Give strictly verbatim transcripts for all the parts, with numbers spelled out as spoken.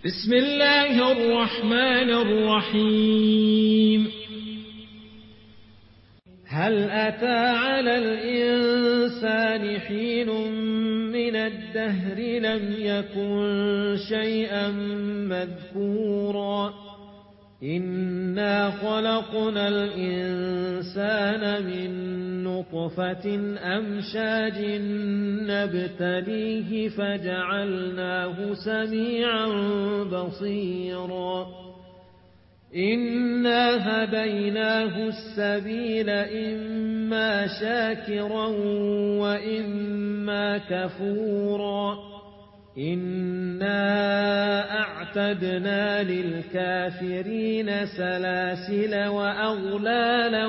بسم الله الرحمن الرحيم. هل أتى على الإنسان حين من الدهر لم يكن شيئا مذكورا إنا خلقنا الإنسان من نطفة أمشاج نبتليه فجعلناه سميعا بصيرا إنا هديناه السبيل إما شاكرا وإما كفورا إنا أعتدنا للكافرين سلاسل وأغلالا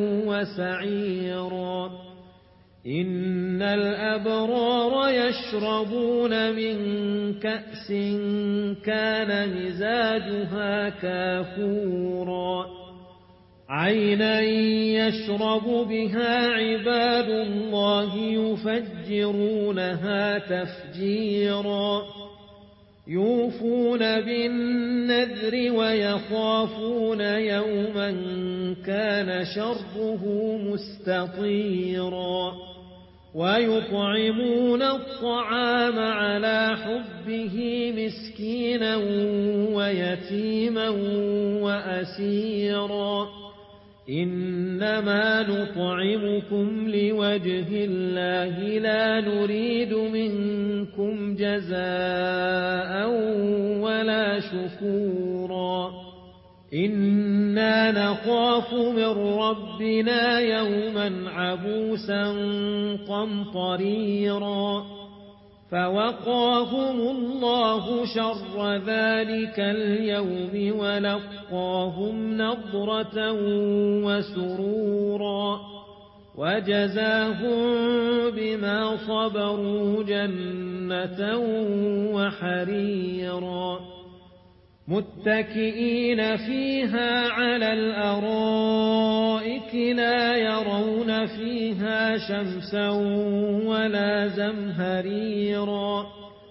وسعيرا إن الأبرار يشربون من كأس كان مزاجها كافورا عينا يشرب بها عباد الله يفجرونها تفجيرا يوفون بالنذر ويخافون يوما كان شره مستطيرا ويطعمون الطعام على حبه مسكينا ويتيما وأسيرا إنما نطعمكم لوجه الله لا نريد منكم جزاء ولا شكورا إنا نخاف من ربنا يوما عبوسا قمطريرا فوقاهم الله شر ذلك اليوم ولقاهم نضرة وسرورا وجزاهم بما صبروا جنة وحريرا متكئين فيها على الأرائك لا يرون فيها شمسا ولا زمهريرا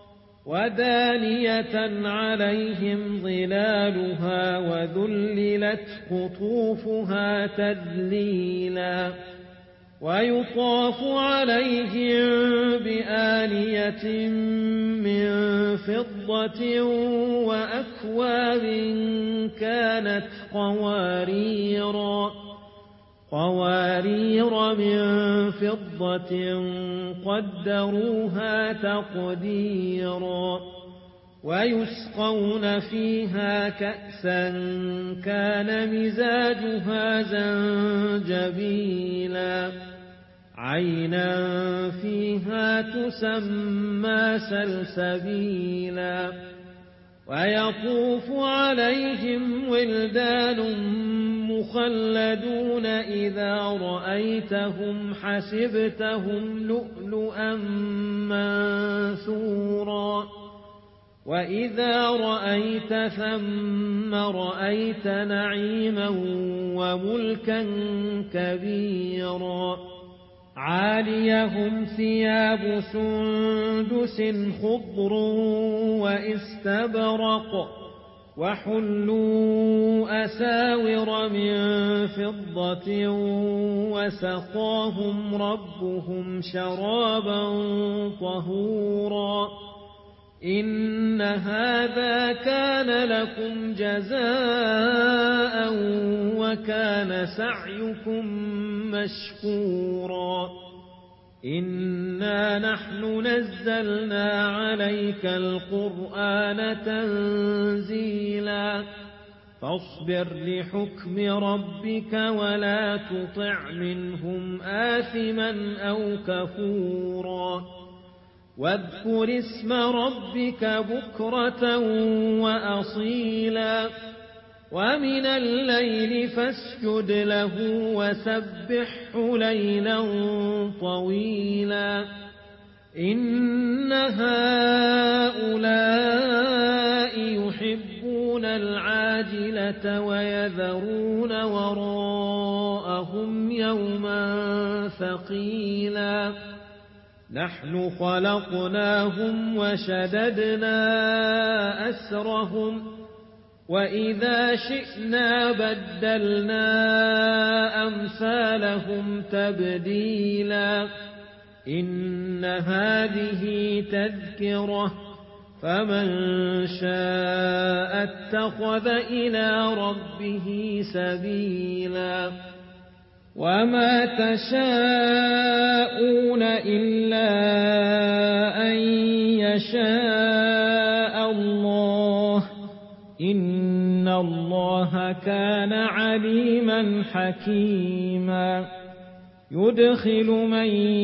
ودانية عليهم ظلالها وذللت قطوفها تذليلا ويطاف عليهم بآنية من فضة وأكواب كانت قواريرا قوارير من فضة قدروها تقديرا ويسقون فيها كأسا كان مزاجها زنجبيلا عينا فيها تسمى سلسبيلا ويطوف عليهم ولدان مخلدون إذا رأيتهم حسبتهم لؤلؤا منثورا وإذا رأيت ثم رأيت نعيما وملكا كبيرا عاليهم ثياب سندس خضر واستبرق وحلوا أساور من فضة وسقاهم ربهم شرابا طهورا إن هذا كان لكم جزاء وكان سعيكم مشكورا إنا نحن نزلنا عليك القرآن تنزيلا فاصبر لحكم ربك ولا تطع منهم آثما أو كفورا واذكر اسم ربك بكرة وأصيلا ومن الليل فاسجد له وسبحه ليلا طويلا إن هؤلاء يحبون العاجلة ويذرون وراءهم يوما ثقيلا نحن خلقناهم وشددنا أسرهم وإذا شئنا بدلنا أمثالهم تبديلا إن هذه تذكرة فمن شاء اتخذ إلى ربه سبيلا وما تشاءون إلا أن يشاء الله إن الله كان عليما حكيما يدخل من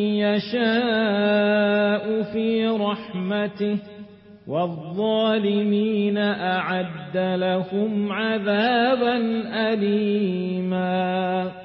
يشاء في رحمته والظالمين أعد لهم عذابا أليما.